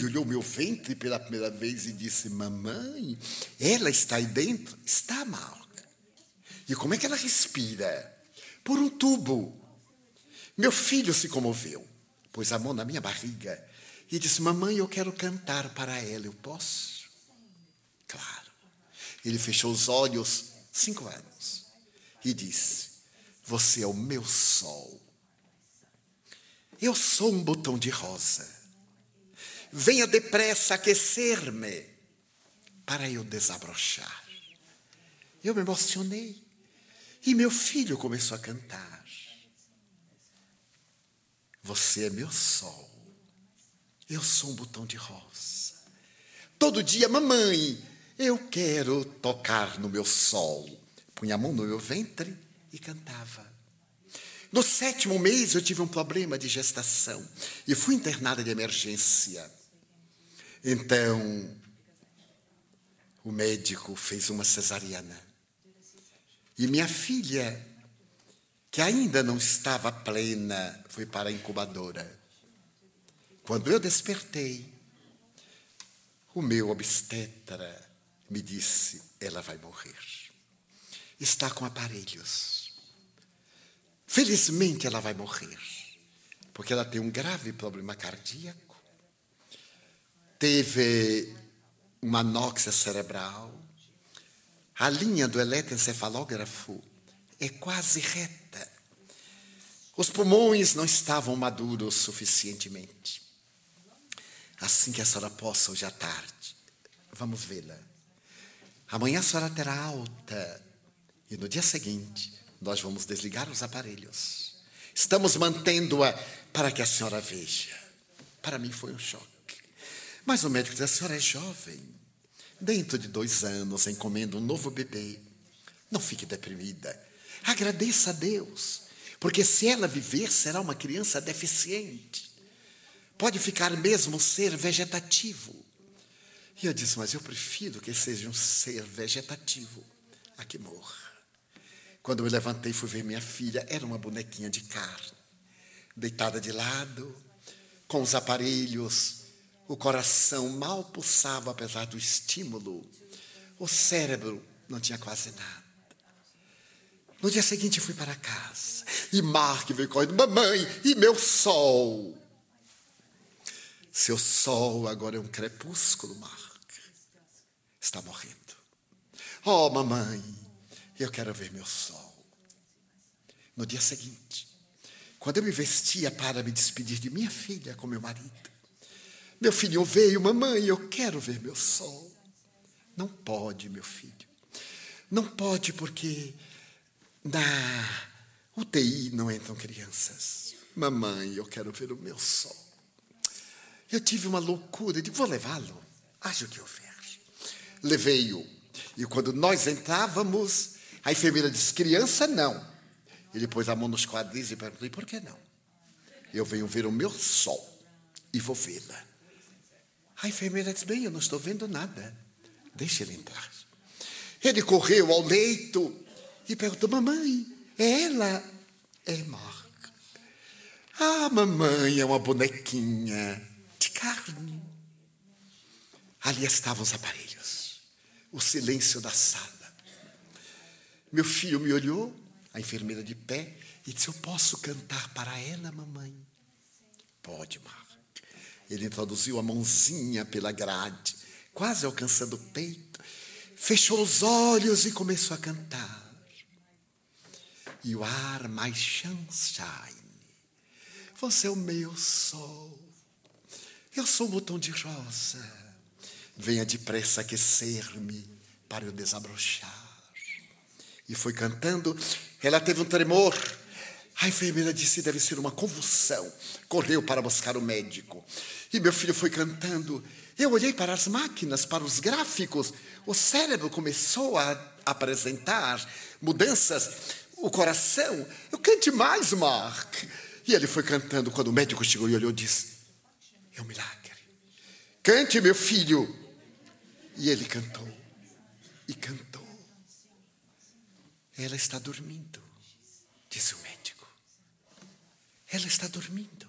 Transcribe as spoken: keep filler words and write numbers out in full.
olhou meu ventre pela primeira vez e disse: mamãe, ela está aí dentro? Está, Mark. E como é que ela respira? Por um tubo. Meu filho se comoveu, pôs a mão na minha barriga e disse: mamãe, eu quero cantar para ela, eu posso? Claro. Ele fechou os olhos, cinco anos, e disse: você é o meu sol. Eu sou um botão de rosa. Venha depressa aquecer-me para eu desabrochar. Eu me emocionei e meu filho começou a cantar. Você é meu sol. Eu sou um botão de rosa. Todo dia, mamãe, eu quero tocar no meu sol. Punha a mão no meu ventre e cantava. No sétimo mês eu tive um problema de gestação e fui internada de emergência. Então, o médico fez uma cesariana. E minha filha, que ainda não estava plena, foi para a incubadora. Quando eu despertei, o meu obstetra me disse: ela vai morrer. Está com aparelhos. Felizmente ela vai morrer, porque ela tem um grave problema cardíaco, teve uma anóxia cerebral, a linha do eletroencefalógrafo é quase reta, os pulmões não estavam maduros suficientemente. Assim que a senhora possa, hoje à tarde, vamos vê-la. Amanhã a senhora terá alta e no dia seguinte nós vamos desligar os aparelhos. Estamos mantendo-a para que a senhora veja. Para mim foi um choque. Mas o médico disse: a senhora é jovem. Dentro de dois anos encomenda um novo bebê. Não fique deprimida. Agradeça a Deus. Porque se ela viver, será uma criança deficiente. Pode ficar mesmo ser vegetativo. E eu disse: mas eu prefiro que seja um ser vegetativo a que morra. Quando eu me levantei e fui ver minha filha, era uma bonequinha de carne, deitada de lado, com os aparelhos, o coração mal pulsava apesar do estímulo, o cérebro não tinha quase nada. No dia seguinte fui para casa, e Mark veio correndo: mamãe, e meu sol? Seu sol agora é um crepúsculo, Mark. Está morrendo. Oh, mamãe, eu quero ver meu sol. No dia seguinte, quando eu me vestia para me despedir de minha filha com meu marido, meu filho veio: mamãe, eu quero ver meu sol. Não pode, meu filho. Não pode, porque na U T I não entram crianças. Mamãe, eu quero ver o meu sol. Eu tive uma loucura de: vou levá-lo. Acho que eu ver. Levei-o. E quando nós entrávamos, a enfermeira disse: criança, não. Ele pôs a mão nos quadris e perguntou: por que não? Eu venho ver o meu sol e vou vê-la. A enfermeira disse: bem, eu não estou vendo nada. Deixa ele entrar. Ele correu ao leito e perguntou: mamãe, é ela? É Mark. Ah, mamãe, é uma bonequinha de carne. Ali estavam os aparelhos, o silêncio da sala. Meu filho me olhou, a enfermeira de pé, e disse: eu posso cantar para ela, mamãe? Pode, Mark. Ele introduziu a mãozinha pela grade, quase alcançando o peito, fechou os olhos e começou a cantar. You are my sunshine. Você é o meu sol. Eu sou um botão de rosa. Venha depressa aquecer-me para eu desabrochar. E foi cantando. Ela teve um tremor. A enfermeira disse: deve ser uma convulsão. Correu para buscar o médico. E meu filho foi cantando. Eu olhei para as máquinas, para os gráficos. O cérebro começou a apresentar mudanças. O coração. Eu cante mais, Mark. E ele foi cantando. Quando o médico chegou e olhou, disse: é um milagre. Cante, meu filho. E ele cantou. E cantou. Ela está dormindo, disse o médico. Ela está dormindo.